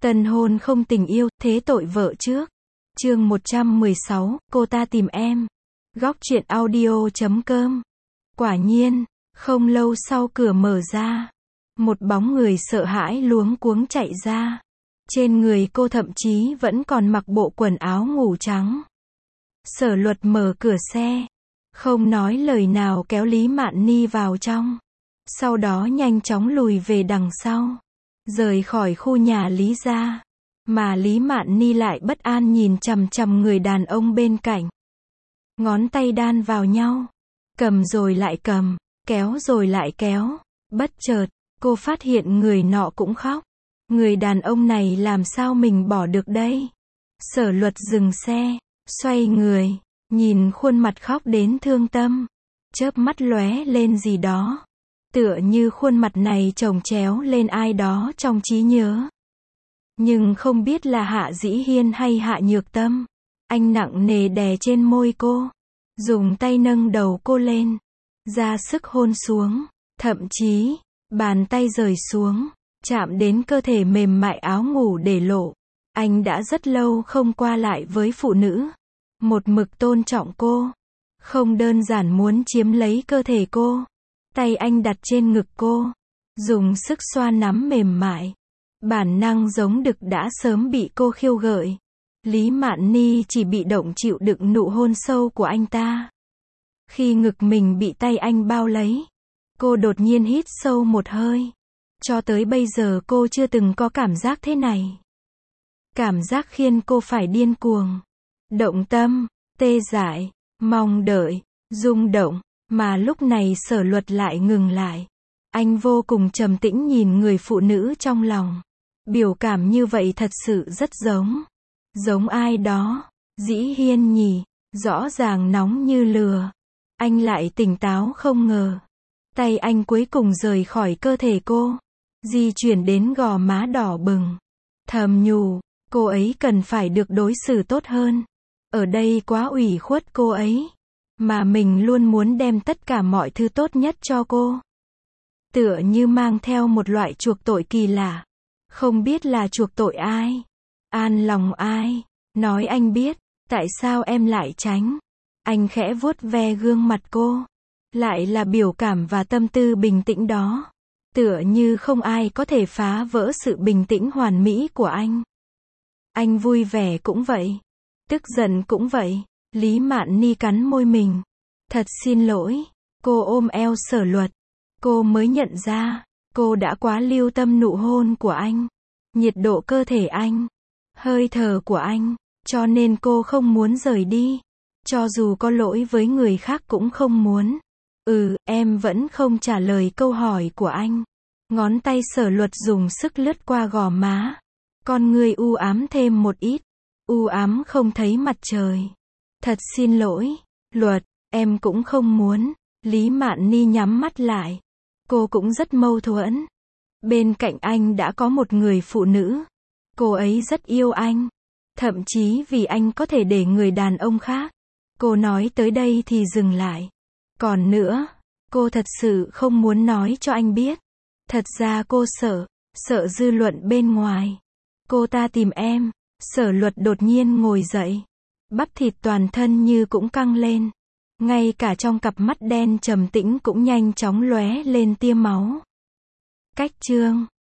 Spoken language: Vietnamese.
Tân hôn không tình yêu, thế tội vợ trước. Chương 116, cô ta tìm em. Góc truyện audio.com. Quả nhiên, không lâu sau cửa mở ra. Một bóng người sợ hãi luống cuống chạy ra. Trên người cô thậm chí vẫn còn mặc bộ quần áo ngủ trắng. Sở Luật mở cửa xe. Không nói lời nào kéo Lý Mạn Ni vào trong. Sau đó nhanh chóng lùi về đằng sau. Rời khỏi khu nhà Lý gia. Mà Lý Mạn Ni lại bất an nhìn chằm chằm người đàn ông bên cạnh. Ngón tay đan vào nhau. Cầm rồi lại cầm, kéo rồi lại kéo. Bất chợt, cô phát hiện người nọ cũng khóc. Người đàn ông này làm sao mình bỏ được đây? Sở Luật dừng xe, xoay người, nhìn khuôn mặt khóc đến thương tâm. Chớp mắt lóe lên gì đó. Tựa như khuôn mặt này chồng chéo lên ai đó trong trí nhớ. Nhưng không biết là Hạ Dĩ Hiên hay Hạ Nhược Tâm. Anh nặng nề đè trên môi cô. Dùng tay nâng đầu cô lên. Ra sức hôn xuống. Thậm chí, bàn tay rời xuống. Chạm đến cơ thể mềm mại áo ngủ để lộ. Anh đã rất lâu không qua lại với phụ nữ. Một mực tôn trọng cô. Không đơn giản muốn chiếm lấy cơ thể cô. Tay anh đặt trên ngực cô. Dùng sức xoa nắm mềm mại. Bản năng giống đực đã sớm bị cô khiêu gợi. Lý Mạn Ni chỉ bị động chịu đựng nụ hôn sâu của anh ta. Khi ngực mình bị tay anh bao lấy, cô đột nhiên hít sâu một hơi. Cho tới bây giờ cô chưa từng có cảm giác thế này. Cảm giác khiến cô phải điên cuồng. Động tâm, tê dại, mong đợi, rung động. Mà lúc này Sở Luật lại ngừng lại. Anh vô cùng trầm tĩnh nhìn người phụ nữ trong lòng. Biểu cảm như vậy thật sự rất giống. Giống ai đó. Dĩ Hiên nhỉ. Rõ ràng nóng như lửa. Anh lại tỉnh táo không ngờ. Tay anh cuối cùng rời khỏi cơ thể cô. Di chuyển đến gò má đỏ bừng. Thầm nhủ, cô ấy cần phải được đối xử tốt hơn. Ở đây quá ủy khuất cô ấy. Mà mình luôn muốn đem tất cả mọi thứ tốt nhất cho cô. Tựa như mang theo một loại chuộc tội kỳ lạ. Không biết là chuộc tội ai? An lòng ai? Nói anh biết, tại sao em lại tránh? Anh khẽ vuốt ve gương mặt cô. Lại là biểu cảm và tâm tư bình tĩnh đó. Tựa như không ai có thể phá vỡ sự bình tĩnh hoàn mỹ của anh. Anh vui vẻ cũng vậy. Tức giận cũng vậy. Lý Mạn Ni cắn môi mình. Thật xin lỗi. Cô ôm eo Sở Luật. Cô mới nhận ra, cô đã quá lưu tâm nụ hôn của anh. Nhiệt độ cơ thể anh. Hơi thở của anh. Cho nên cô không muốn rời đi. Cho dù có lỗi với người khác cũng không muốn. Em vẫn không trả lời câu hỏi của anh. Ngón tay Sở Luật dùng sức lướt qua gò má. Con người u ám thêm một ít. U ám không thấy mặt trời. Thật xin lỗi, Luật, em cũng không muốn. Lý Mạn Ni nhắm mắt lại. Cô cũng rất mâu thuẫn. Bên cạnh anh đã có một người phụ nữ. Cô ấy rất yêu anh. Thậm chí vì anh có thể để người đàn ông khác. Cô nói tới đây thì dừng lại. Còn nữa, cô thật sự không muốn nói cho anh biết. Thật ra cô sợ dư luận bên ngoài. Cô ta tìm em. Sở Luật đột nhiên ngồi dậy. Bắp thịt toàn thân như cũng căng lên. Ngay cả trong cặp mắt đen trầm tĩnh cũng nhanh chóng lóe lên tia máu. Cách chương